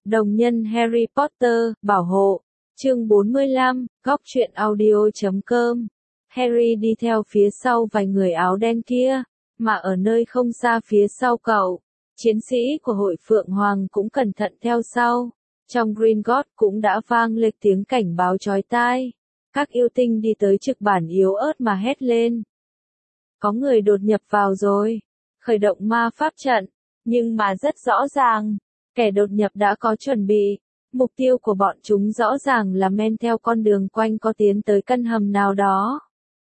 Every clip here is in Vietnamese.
Đồng nhân Harry Potter, bảo hộ. Chương 45, góc truyện audio.com. Harry đi theo phía sau vài người áo đen kia, mà ở nơi không xa phía sau cậu, chiến sĩ của hội Phượng Hoàng cũng cẩn thận theo sau. Trong Gringotts cũng đã vang lên tiếng cảnh báo chói tai. Các yêu tinh đi tới trực bản yếu ớt mà hét lên. Có người đột nhập vào rồi. Khởi động ma pháp trận. Nhưng mà rất rõ ràng, kẻ đột nhập đã có chuẩn bị. Mục tiêu của bọn chúng rõ ràng là men theo con đường quanh co tiến tới căn hầm nào đó.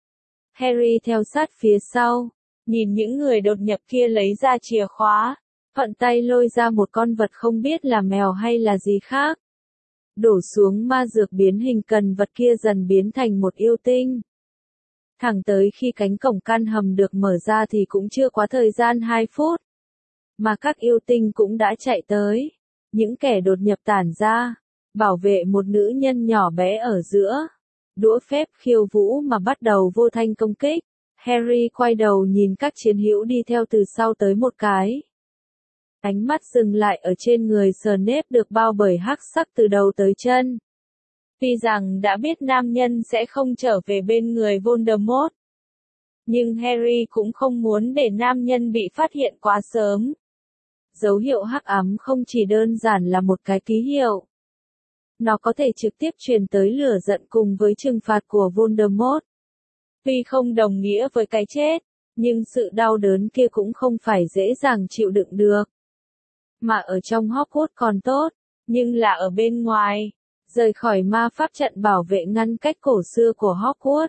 Harry theo sát phía sau, nhìn những người đột nhập kia lấy ra chìa khóa, thuận tay lôi ra một con vật không biết là mèo hay là gì khác. Đổ xuống ma dược biến hình cần vật kia dần biến thành một yêu tinh. Thẳng tới khi cánh cổng căn hầm được mở ra thì cũng chưa quá thời gian 2 phút. Mà các yêu tinh cũng đã chạy tới. Những kẻ đột nhập tản ra, bảo vệ một nữ nhân nhỏ bé ở giữa. Đũa phép khiêu vũ mà bắt đầu vô thanh công kích. Harry quay đầu nhìn các chiến hữu đi theo từ sau tới một cái. Ánh mắt dừng lại ở trên người Snape được bao bởi hắc sắc từ đầu tới chân. Tuy rằng đã biết nam nhân sẽ không trở về bên người Voldemort. Nhưng Harry cũng không muốn để nam nhân bị phát hiện quá sớm. Dấu hiệu hắc ám không chỉ đơn giản là một cái ký hiệu. Nó có thể trực tiếp truyền tới lửa giận cùng với trừng phạt của Voldemort. Tuy không đồng nghĩa với cái chết, nhưng sự đau đớn kia cũng không phải dễ dàng chịu đựng được. Mà ở trong Hogwarts còn tốt, nhưng là ở bên ngoài, rời khỏi ma pháp trận bảo vệ ngăn cách cổ xưa của Hogwarts.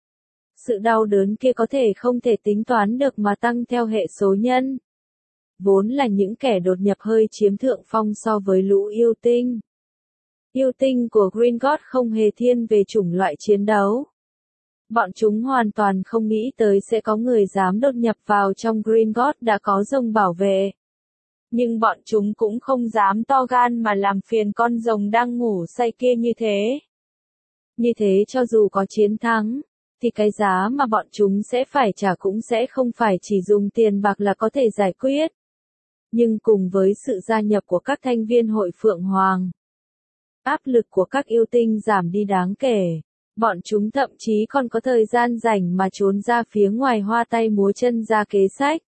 Sự đau đớn kia có thể không thể tính toán được mà tăng theo hệ số nhân. Vốn là những kẻ đột nhập hơi chiếm thượng phong so với lũ yêu tinh. Yêu tinh của Gringotts không hề thiên về chủng loại chiến đấu. Bọn chúng hoàn toàn không nghĩ tới sẽ có người dám đột nhập vào trong Gringotts đã có rồng bảo vệ. Nhưng bọn chúng cũng không dám to gan mà làm phiền con rồng đang ngủ say kia như thế. Như thế cho dù có chiến thắng, thì cái giá mà bọn chúng sẽ phải trả cũng sẽ không phải chỉ dùng tiền bạc là có thể giải quyết. Nhưng cùng với sự gia nhập của các thành viên hội Phượng Hoàng, áp lực của các yêu tinh giảm đi đáng kể. Bọn chúng thậm chí còn có thời gian rảnh mà trốn ra phía ngoài hoa tay múa chân ra kế sách.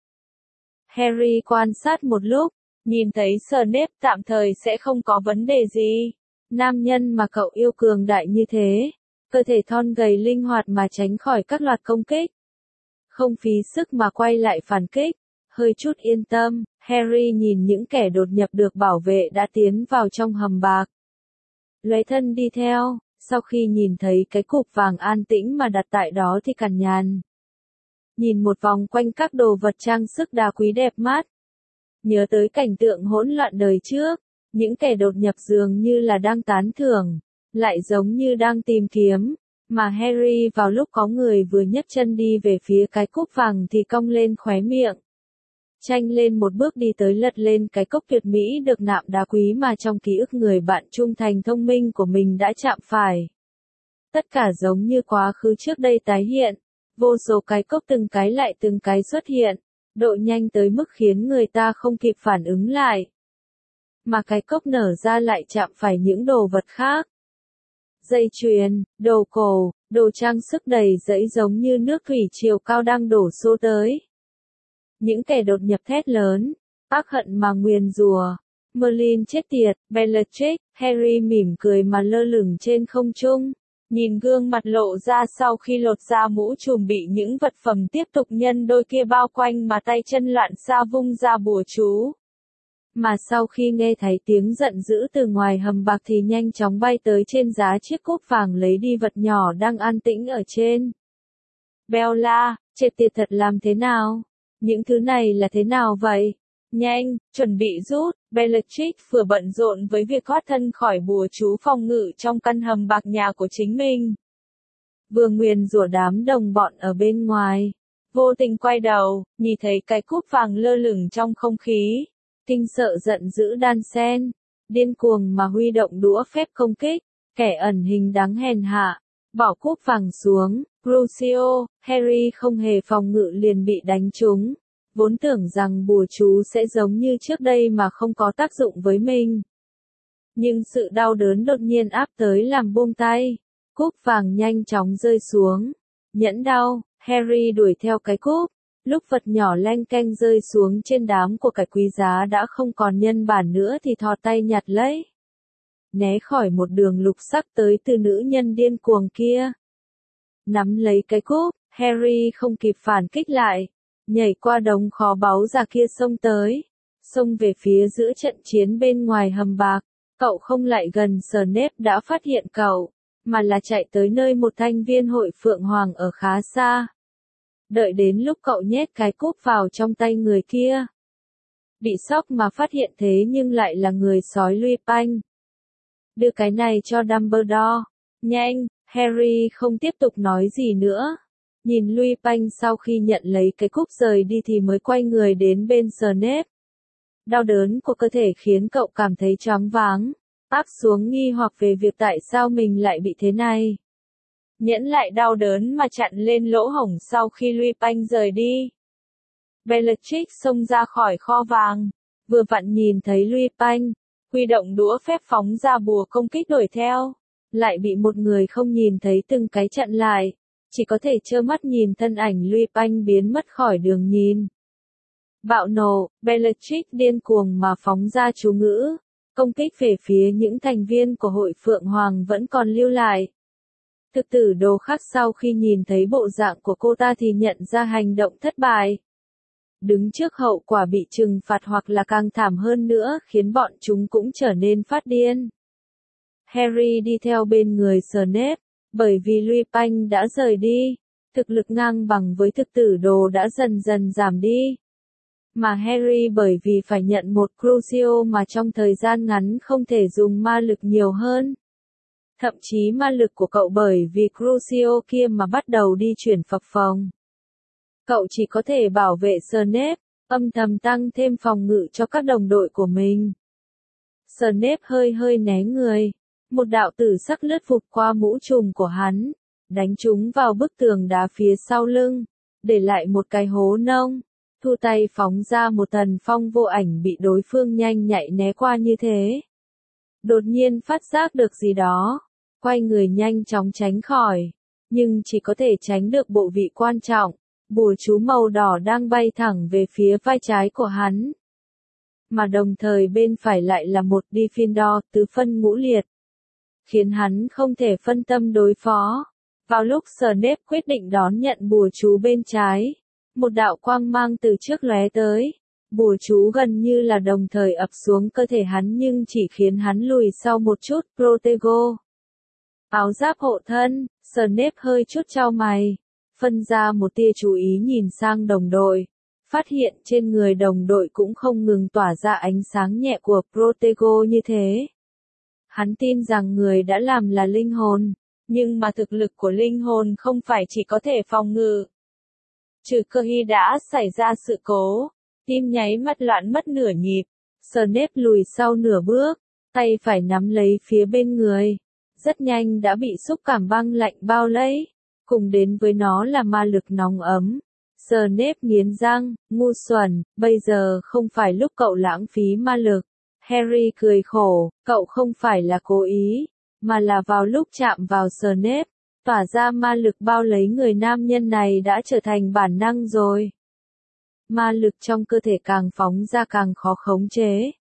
Harry quan sát một lúc, nhìn thấy Snape tạm thời sẽ không có vấn đề gì. Nam nhân mà cậu yêu cường đại như thế, cơ thể thon gầy linh hoạt mà tránh khỏi các loạt công kích. Không phí sức mà quay lại phản kích. Hơi chút yên tâm, Harry nhìn những kẻ đột nhập được bảo vệ đã tiến vào trong hầm bạc. Lấy thân đi theo, sau khi nhìn thấy cái cục vàng an tĩnh mà đặt tại đó thì cằn nhằn. Nhìn một vòng quanh các đồ vật trang sức đá quý đẹp mắt. Nhớ tới cảnh tượng hỗn loạn đời trước, những kẻ đột nhập dường như là đang tán thưởng, lại giống như đang tìm kiếm. Mà Harry vào lúc có người vừa nhấc chân đi về phía cái cúp vàng thì cong lên khóe miệng. Tranh lên một bước đi tới lật lên cái cốc tuyệt mỹ được nạm đá quý mà trong ký ức người bạn trung thành thông minh của mình đã chạm phải. Tất cả giống như quá khứ trước đây tái hiện, vô số cái cốc từng cái lại từng cái xuất hiện, độ nhanh tới mức khiến người ta không kịp phản ứng lại. Mà cái cốc nở ra lại chạm phải những đồ vật khác. Dây chuyền, đồ cổ, đồ trang sức đầy dẫy giống như nước thủy triều cao đang đổ xô tới. Những kẻ đột nhập thét lớn, ác hận mà nguyền rủa. Merlin chết tiệt, Bellatrix, Harry mỉm cười mà lơ lửng trên không trung. Nhìn gương mặt lộ ra sau khi lột ra mũ trùm bị những vật phẩm tiếp tục nhân đôi kia bao quanh mà tay chân loạn xạ vung ra bùa chú. Mà sau khi nghe thấy tiếng giận dữ từ ngoài hầm bạc thì nhanh chóng bay tới trên giá chiếc cúp vàng lấy đi vật nhỏ đang an tĩnh ở trên. Bella, chết tiệt thật làm thế nào? Những thứ này là thế nào vậy? Nhanh, chuẩn bị rút. Bellatrix vừa bận rộn với việc thoát thân khỏi bùa chú phòng ngự trong căn hầm bạc nhà của chính mình. Vừa nguyền rủa đám đồng bọn ở bên ngoài. Vô tình quay đầu, nhìn thấy cái cúp vàng lơ lửng trong không khí. Kinh sợ giận dữ đan xen. Điên cuồng mà huy động đũa phép công kích. Kẻ ẩn hình đáng hèn hạ. Bỏ cúp vàng xuống. Crucio, Harry không hề phòng ngự liền bị đánh trúng. Vốn tưởng rằng bùa chú sẽ giống như trước đây mà không có tác dụng với mình. Nhưng sự đau đớn đột nhiên áp tới làm buông tay. Cúp vàng nhanh chóng rơi xuống. Nhẫn đau, Harry đuổi theo cái cúp. Lúc vật nhỏ leng keng rơi xuống trên đám của cải quý giá đã không còn nhân bản nữa thì thò tay nhặt lấy. Né khỏi một đường lục sắc tới từ nữ nhân điên cuồng kia. Nắm lấy cái cúp, Harry không kịp phản kích lại. Nhảy qua đống kho báu già kia xông tới. Xông về phía giữa trận chiến bên ngoài hầm bạc. Cậu không lại gần Snape đã phát hiện cậu, mà là chạy tới nơi một thanh viên hội Phượng Hoàng ở khá xa. Đợi đến lúc cậu nhét cái cúp vào trong tay người kia. Bị sốc mà phát hiện thế nhưng lại là người sói Lupin. Đưa cái này cho Dumbledore. Nhanh, Harry không tiếp tục nói gì nữa. Nhìn Lupin sau khi nhận lấy cái cúp rời đi thì mới quay người đến bên Snape. Đau đớn của cơ thể khiến cậu cảm thấy choáng váng, áp xuống nghi hoặc về việc tại sao mình lại bị thế này. Nhẫn lại đau đớn mà chặn lên lỗ hổng sau khi Lupin rời đi. Bellatrix xông ra khỏi kho vàng, vừa vặn nhìn thấy Lupin, huy động đũa phép phóng ra bùa công kích đuổi theo, lại bị một người không nhìn thấy từng cái chặn lại, chỉ có thể trơ mắt nhìn thân ảnh Lupin biến mất khỏi đường nhìn. Bạo nộ, Bellatrix điên cuồng mà phóng ra chú ngữ, công kích về phía những thành viên của hội Phượng Hoàng vẫn còn lưu lại. Thực tử đồ khác sau khi nhìn thấy bộ dạng của cô ta thì nhận ra hành động thất bại. Đứng trước hậu quả bị trừng phạt hoặc là càng thảm hơn nữa khiến bọn chúng cũng trở nên phát điên. Harry đi theo bên người Snape, bởi vì Lupin đã rời đi, thực lực ngang bằng với thực tử đồ đã dần dần giảm đi. Mà Harry bởi vì phải nhận một Crucio mà trong thời gian ngắn không thể dùng ma lực nhiều hơn. Thậm chí ma lực của cậu bởi vì Crucio kia mà bắt đầu đi chuyển phập phồng. Cậu chỉ có thể bảo vệ Snape, âm thầm tăng thêm phòng ngự cho các đồng đội của mình. Snape hơi né người. Một đạo tử sắc lướt vụt qua mũ trùm của hắn, đánh trúng vào bức tường đá phía sau lưng, để lại một cái hố nông. Thu tay phóng ra một tần phong vô ảnh bị đối phương nhanh nhạy né qua như thế. Đột nhiên phát giác được gì đó, quay người nhanh chóng tránh khỏi, nhưng chỉ có thể tránh được bộ vị quan trọng, bùa chú màu đỏ đang bay thẳng về phía vai trái của hắn. Mà đồng thời bên phải lại là một Gryffindor tứ phân ngũ liệt, khiến hắn không thể phân tâm đối phó. Vào lúc Snape quyết định đón nhận bùa chú bên trái, một đạo quang mang từ trước lóe tới. Bùa chú gần như là đồng thời ập xuống cơ thể hắn nhưng chỉ khiến hắn lùi sau một chút. Protego. Áo giáp hộ thân, Snape hơi chút chau mày, phân ra một tia chú ý nhìn sang đồng đội. Phát hiện trên người đồng đội cũng không ngừng tỏa ra ánh sáng nhẹ của Protego như thế. Hắn tin rằng người đã làm là linh hồn, nhưng mà thực lực của linh hồn không phải chỉ có thể phòng ngự. Trừ cơ hy đã xảy ra sự cố, tim nháy mắt loạn mất nửa nhịp, Snape lùi sau nửa bước, tay phải nắm lấy phía bên người, rất nhanh đã bị xúc cảm băng lạnh bao lấy, cùng đến với nó là ma lực nóng ấm. Snape nghiến răng, ngu xuẩn, bây giờ không phải lúc cậu lãng phí ma lực. Harry cười khổ, cậu không phải là cố ý, mà là vào lúc chạm vào Snape, tỏa ra ma lực bao lấy người nam nhân này đã trở thành bản năng rồi. Ma lực trong cơ thể càng phóng ra càng khó khống chế.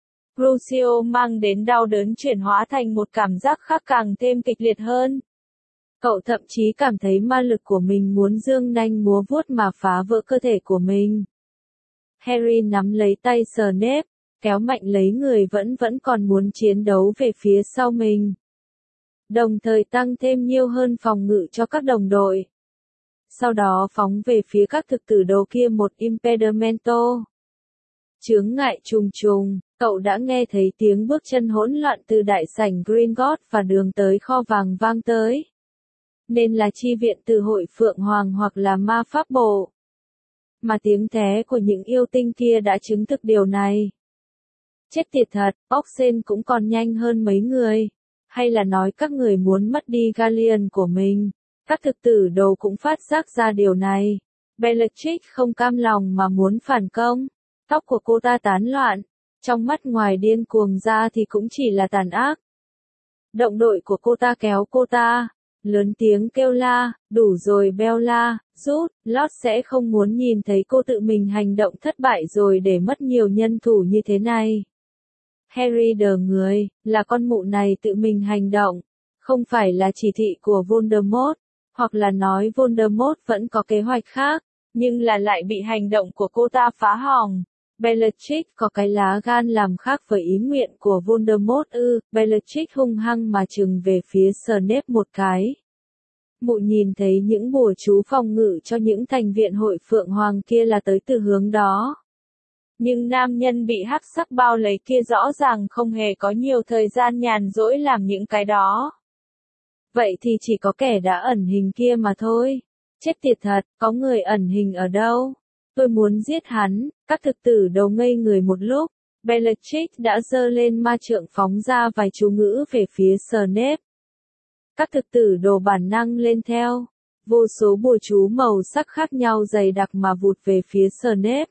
Crucio mang đến đau đớn chuyển hóa thành một cảm giác khác càng thêm kịch liệt hơn. Cậu thậm chí cảm thấy ma lực của mình muốn giương nanh múa vuốt mà phá vỡ cơ thể của mình. Harry nắm lấy tay Snape, kéo mạnh lấy người vẫn còn muốn chiến đấu về phía sau mình. Đồng thời tăng thêm nhiều hơn phòng ngự cho các đồng đội. Sau đó phóng về phía các thực tử đồ kia một Impedimento. Chướng ngại trùng trùng, cậu đã nghe thấy tiếng bước chân hỗn loạn từ đại sảnh Gringotts và đường tới kho vàng vang tới. Nên là chi viện từ hội Phượng Hoàng hoặc là ma pháp bộ. Mà tiếng thé của những yêu tinh kia đã chứng thực điều này. Chết tiệt thật, Oxen cũng còn nhanh hơn mấy người. Hay là nói các người muốn mất đi Galleon của mình. Các thực tử đồ cũng phát giác ra điều này. Bellatrix không cam lòng mà muốn phản công. Tóc của cô ta tán loạn. Trong mắt ngoài điên cuồng ra thì cũng chỉ là tàn ác. Động đội của cô ta kéo cô ta, lớn tiếng kêu la, đủ rồi Bella, rút, Lót sẽ không muốn nhìn thấy cô tự mình hành động thất bại rồi để mất nhiều nhân thủ như thế này. Harry đờ người, là con mụ này tự mình hành động, không phải là chỉ thị của Voldemort, hoặc là nói Voldemort vẫn có kế hoạch khác, nhưng là lại bị hành động của cô ta phá hỏng. Bellatrix có cái lá gan làm khác với ý nguyện của Voldemort ư, Bellatrix hung hăng mà trừng về phía Snape một cái. Mụ nhìn thấy những bùa chú phòng ngự cho những thành viên hội Phượng Hoàng kia là tới từ hướng đó. Nhưng nam nhân bị hắc sắc bao lấy kia rõ ràng không hề có nhiều thời gian nhàn rỗi làm những cái đó. Vậy thì chỉ có kẻ đã ẩn hình kia mà thôi. Chết tiệt thật, có người ẩn hình ở đâu? Tôi muốn giết hắn. Các thực tử đầu ngây người một lúc. Bellatrix đã giơ lên ma trượng phóng ra vài chú ngữ về phía Snape. Các thực tử đồ bản năng lên theo. Vô số bùa chú màu sắc khác nhau dày đặc mà vụt về phía Snape.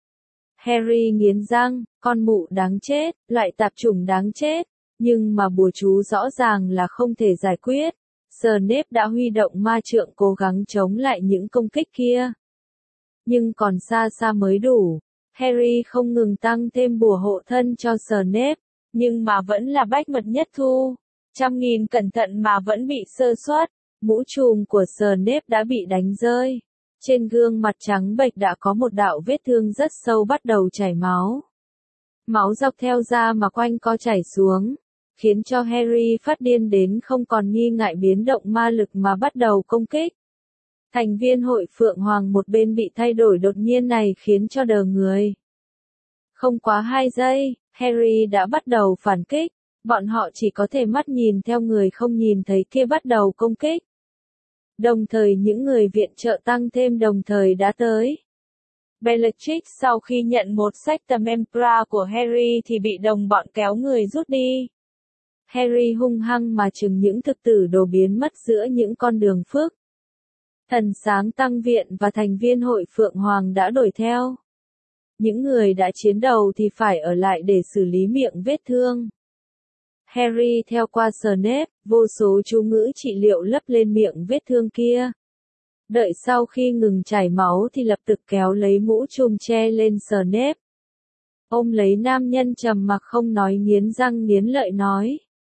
Harry nghiến răng, con mụ đáng chết, loại tạp chủng đáng chết, nhưng mà bùa chú rõ ràng là không thể giải quyết. Snape đã huy động ma trượng cố gắng chống lại những công kích kia. Nhưng còn xa xa mới đủ. Harry không ngừng tăng thêm bùa hộ thân cho Snape, nhưng mà vẫn là bách mật nhất thu. Trăm nghìn cẩn thận mà vẫn bị sơ suất, mũ trùm của Snape đã bị đánh rơi. Trên gương mặt trắng bệch đã có một đạo vết thương rất sâu bắt đầu chảy máu. Máu dọc theo da mà quanh co chảy xuống, khiến cho Harry phát điên đến không còn nghi ngại biến động ma lực mà bắt đầu công kích. Thành viên hội Phượng Hoàng một bên bị thay đổi đột nhiên này khiến cho đờ người. Không quá 2 giây, Harry đã bắt đầu phản kích, bọn họ chỉ có thể mắt nhìn theo người không nhìn thấy kia bắt đầu công kích. Đồng thời những người viện trợ tăng thêm đồng thời đã tới. Bellatrix sau khi nhận một sách tầm Empra của Harry thì bị đồng bọn kéo người rút đi. Harry hung hăng mà chừng những thực tử đồ biến mất giữa những con đường phức. Thần sáng tăng viện và thành viên hội Phượng Hoàng đã đuổi theo. Những người đã chiến đầu thì phải ở lại để xử lý miệng vết thương. Harry theo qua Snape, vô số chú ngữ trị liệu lấp lên miệng vết thương kia. Đợi sau khi ngừng chảy máu thì lập tức kéo lấy mũ trùm che lên Snape. Ôm lấy nam nhân trầm mặc không nói nghiến răng nghiến lợi nói.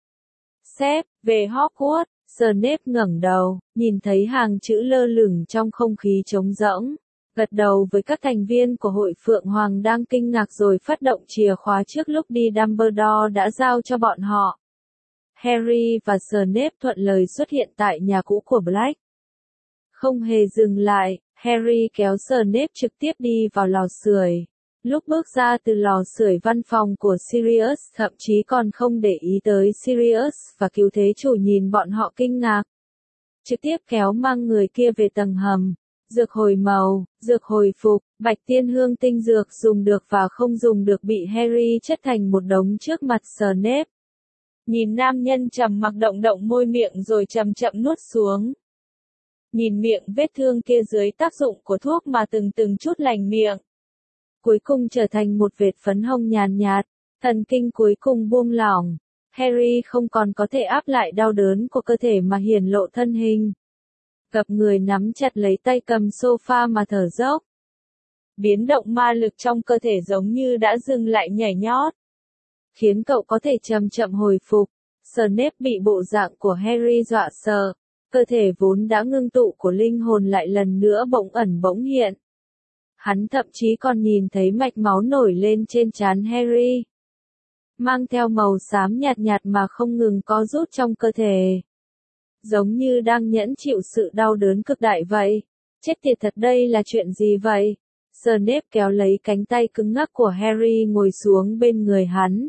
Sếp, về Hogwarts. Snape ngẩng đầu, nhìn thấy hàng chữ lơ lửng trong không khí trống rỗng. Gật đầu với các thành viên của hội Phượng Hoàng đang kinh ngạc rồi phát động chìa khóa trước lúc đi Dumbledore đã giao cho bọn họ. Harry và Snape thuận lời xuất hiện tại nhà cũ của Black. Không hề dừng lại, Harry kéo Snape trực tiếp đi vào lò sưởi. Lúc bước ra từ lò sưởi văn phòng của Sirius thậm chí còn không để ý tới Sirius và cứu thế chủ nhìn bọn họ kinh ngạc. Trực tiếp kéo mang người kia về tầng hầm. Dược hồi màu, dược hồi phục, bạch tiên hương tinh dược dùng được và không dùng được bị Harry chất thành một đống trước mặt Snape. Nhìn nam nhân trầm mặc động động môi miệng rồi chậm chậm nuốt xuống. Nhìn miệng vết thương kia dưới tác dụng của thuốc mà từng chút lành miệng. Cuối cùng trở thành một vệt phấn hồng nhàn nhạt, thần kinh cuối cùng buông lỏng. Harry không còn có thể áp lại đau đớn của cơ thể mà hiển lộ thân hình. Gập người nắm chặt lấy tay cầm sofa mà thở dốc. Biến động ma lực trong cơ thể giống như đã dừng lại nhảy nhót. Khiến cậu có thể chậm chậm hồi phục. Snape bị bộ dạng của Harry dọa sợ. Cơ thể vốn đã ngưng tụ của linh hồn lại lần nữa bỗng ẩn bỗng hiện. Hắn thậm chí còn nhìn thấy mạch máu nổi lên trên trán Harry. Mang theo màu xám nhạt nhạt mà không ngừng co rút trong cơ thể. Giống như đang nhẫn chịu sự đau đớn cực đại vậy. Chết tiệt thật, đây là chuyện gì vậy? Snape kéo lấy cánh tay cứng ngắc của Harry ngồi xuống bên người hắn.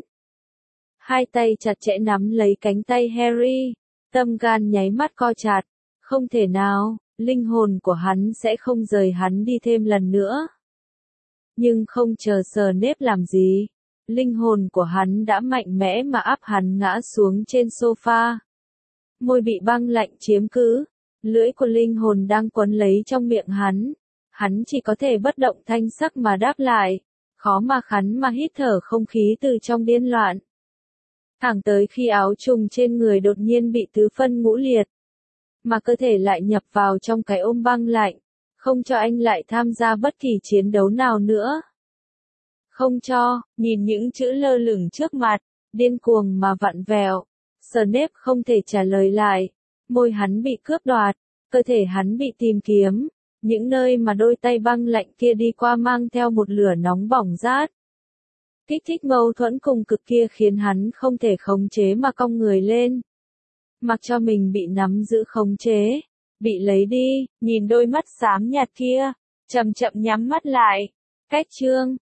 Hai tay chặt chẽ nắm lấy cánh tay Harry. Tâm gan nháy mắt co chặt. Không thể nào, linh hồn của hắn sẽ không rời hắn đi thêm lần nữa. Nhưng không chờ Snape làm gì. Linh hồn của hắn đã mạnh mẽ mà áp hắn ngã xuống trên sofa. Môi bị băng lạnh chiếm cứ. Lưỡi của linh hồn đang quấn lấy trong miệng hắn. Hắn chỉ có thể bất động thanh sắc mà đáp lại. khó mà khắn mà hít thở không khí từ trong điên loạn. Thẳng tới khi áo trùng trên người đột nhiên bị tứ phân ngũ liệt. Mà cơ thể lại nhập vào trong cái ôm băng lạnh. Không cho anh lại tham gia bất kỳ chiến đấu nào nữa. Không cho, nhìn những chữ lơ lửng trước mặt, điên cuồng mà vặn vẹo. Snape không thể trả lời lại. Môi hắn bị cướp đoạt, cơ thể hắn bị tìm kiếm. Những nơi mà đôi tay băng lạnh kia đi qua mang theo một lửa nóng bỏng rát. Kích thích mâu thuẫn cùng cực kia khiến hắn không thể khống chế mà cong người lên. Mặc cho mình bị nắm giữ khống chế, bị lấy đi, nhìn đôi mắt xám nhạt kia, chậm chậm nhắm mắt lại. Cách chương